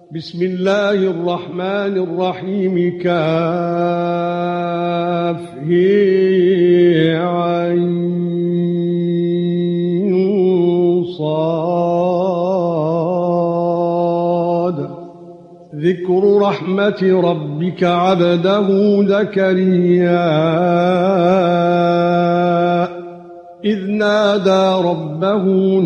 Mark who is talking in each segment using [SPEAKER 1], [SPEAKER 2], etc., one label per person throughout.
[SPEAKER 1] بسم الله الرحمن الرحيم. كافها ذكر رحمة ربك عبده زكريا إذ نادى ربه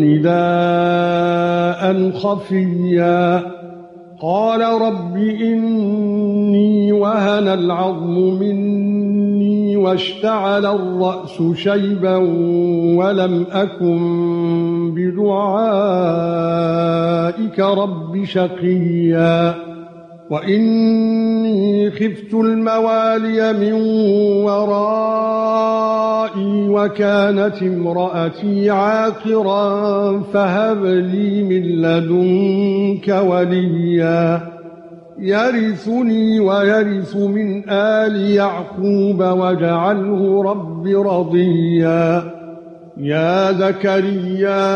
[SPEAKER 1] نداء خفيا قال رب إني وهن العظم مني واشتعل الرأس شيبا ولم أكن بدعائك رب شقيا وإني خفت الموالي من ورائي وكانت امرأتي عاقرا فهب لي من لدنك وليا يرثني ويرث من آل يعقوب واجعله رب رضيا يا زكريا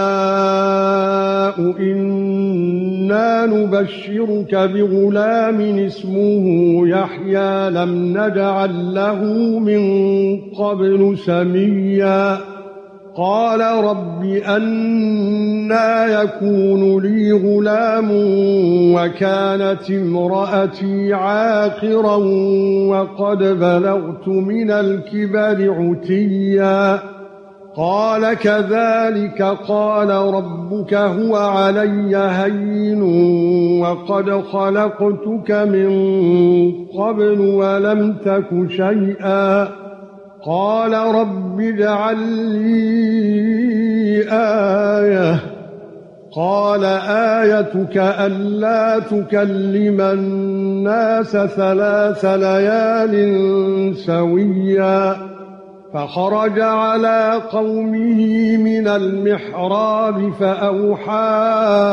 [SPEAKER 1] إنا نبشرك بغلام اسمه يحيى لم نجعل له من قبل سميا قال رب أنى يكون لي غلام وكانت امرأتي عاقرا وقد بلغت من الكبر عتيا قال كذلك قال ربك هو علي هين وقد خلقتك من قبل ولم تك شيئا قال رب اجعل لي آية قال آيتك ألا تكلم الناس 3 ليال سويا فخرج على قومه من المحراب فأوحى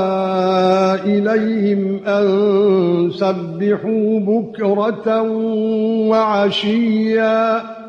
[SPEAKER 1] إليهم أن سبحوا بكرة وعشيا